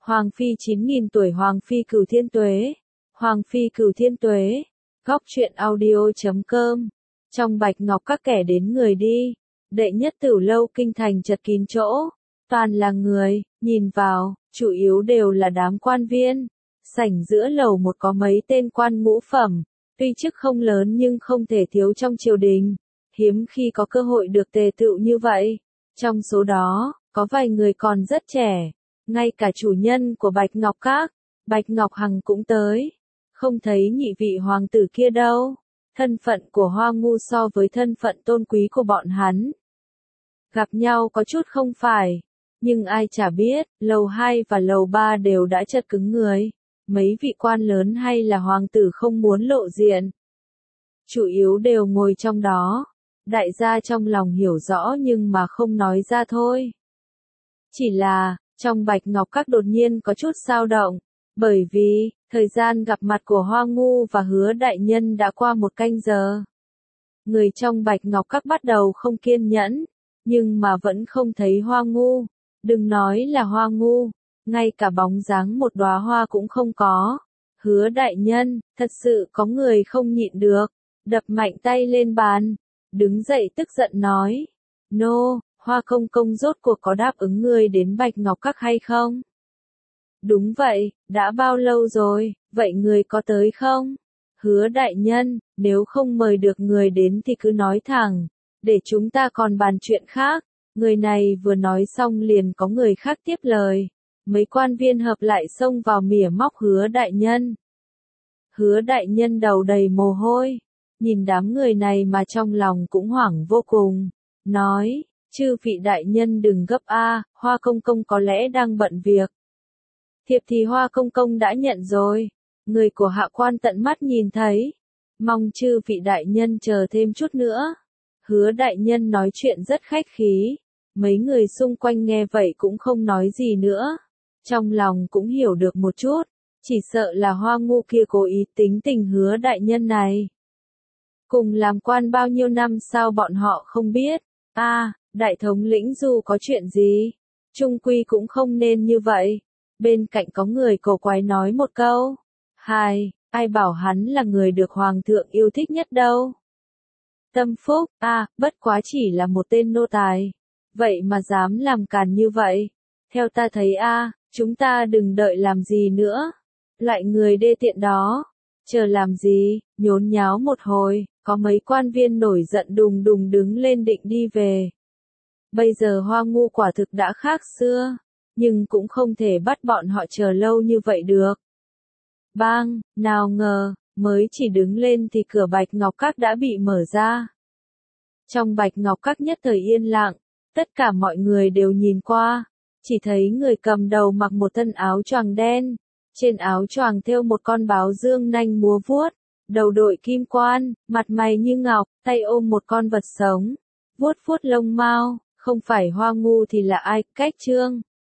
Hoàng phi 9.000 tuổi Hoàng phi cửu thiên tuế. Hoàng phi cửu thiên tuế. Góc truyện audio.com. Trong Bạch Ngọc Các kẻ đến người đi. Đệ nhất Tử Lâu kinh thành chật kín chỗ. Toàn là người, nhìn vào, chủ yếu đều là đám quan viên. Sảnh giữa lầu một có mấy tên quan ngũ phẩm. Tuy chức không lớn nhưng không thể thiếu trong triều đình. Hiếm khi có cơ hội được tề tựu như vậy. Trong số đó, có vài người còn rất trẻ. Ngay cả chủ nhân của Bạch Ngọc Các, Bạch Ngọc Hằng cũng tới. Không thấy nhị vị hoàng tử kia đâu. Thân phận của Hoa Ngu so với thân phận tôn quý của bọn hắn. Gặp nhau có chút không phải. Nhưng ai chả biết, lầu 2 và lầu 3 đều đã chật cứng người. Mấy vị quan lớn hay là hoàng tử không muốn lộ diện. Chủ yếu đều ngồi trong đó. Đại gia trong lòng hiểu rõ nhưng mà không nói ra thôi. Chỉ là, trong Bạch Ngọc Các đột nhiên có chút xao động. Bởi vì, thời gian gặp mặt của Hoa Ngu và Hứa đại nhân đã qua 1 canh giờ. Người trong Bạch Ngọc Các bắt đầu không kiên nhẫn. Nhưng mà vẫn không thấy Hoa Ngu. Đừng nói là Hoa Ngu. Ngay cả bóng dáng một đóa hoa cũng không có. Hứa đại nhân, thật sự có người không nhịn được. Đập mạnh tay lên bàn. Đứng dậy tức giận nói. Nô, Hoa công công rốt cuộc có đáp ứng người đến Bạch Ngọc Các hay không? Đúng vậy, đã bao lâu rồi, vậy người có tới không? Hứa đại nhân, nếu không mời được người đến thì cứ nói thẳng, để chúng ta còn bàn chuyện khác. Người này vừa nói xong liền có người khác tiếp lời. Mấy quan viên hợp lại xông vào mỉa móc Hứa đại nhân. Hứa đại nhân đầu đầy mồ hôi. Nhìn đám người này mà trong lòng cũng hoảng vô cùng. Nói, chư vị đại nhân đừng gấp Hoa công công có lẽ đang bận việc. Thiệp thì Hoa công công đã nhận rồi. Người của hạ quan tận mắt nhìn thấy. Mong chư vị đại nhân chờ thêm chút nữa. Hứa đại nhân nói chuyện rất khách khí. Mấy người xung quanh nghe vậy cũng không nói gì nữa. Trong lòng cũng hiểu được một chút. Chỉ sợ là Hoa Ngu kia cố ý tính tình Hứa đại nhân này. Cùng làm quan bao nhiêu năm sao bọn họ không biết. Đại thống lĩnh dù có chuyện gì. Trung quy cũng không nên như vậy. Bên cạnh có người cổ quái nói một câu. Ai bảo hắn là người được hoàng thượng yêu thích nhất đâu. Tâm phúc, bất quá chỉ là một tên nô tài. Vậy mà dám làm càn như vậy. Theo ta thấy chúng ta đừng đợi làm gì nữa. Loại người đê tiện đó. Chờ làm gì, nhốn nháo một hồi, có mấy quan viên nổi giận đùng đùng đứng lên định đi về. Bây giờ Hoa Ngu quả thực đã khác xưa, nhưng cũng không thể bắt bọn họ chờ lâu như vậy được. Bang, nào ngờ, mới chỉ đứng lên thì cửa Bạch Ngọc Các đã bị mở ra. Trong Bạch Ngọc Các nhất thời yên lặng, tất cả mọi người đều nhìn qua, chỉ thấy người cầm đầu mặc một thân áo choàng đen. Trên áo choàng thêu một con báo dương nanh múa vuốt, đầu đội kim quan, mặt mày như ngọc, tay ôm một con vật sống, vuốt vuốt lông mao, không phải Hoa Ngu thì là ai? Cách Trương.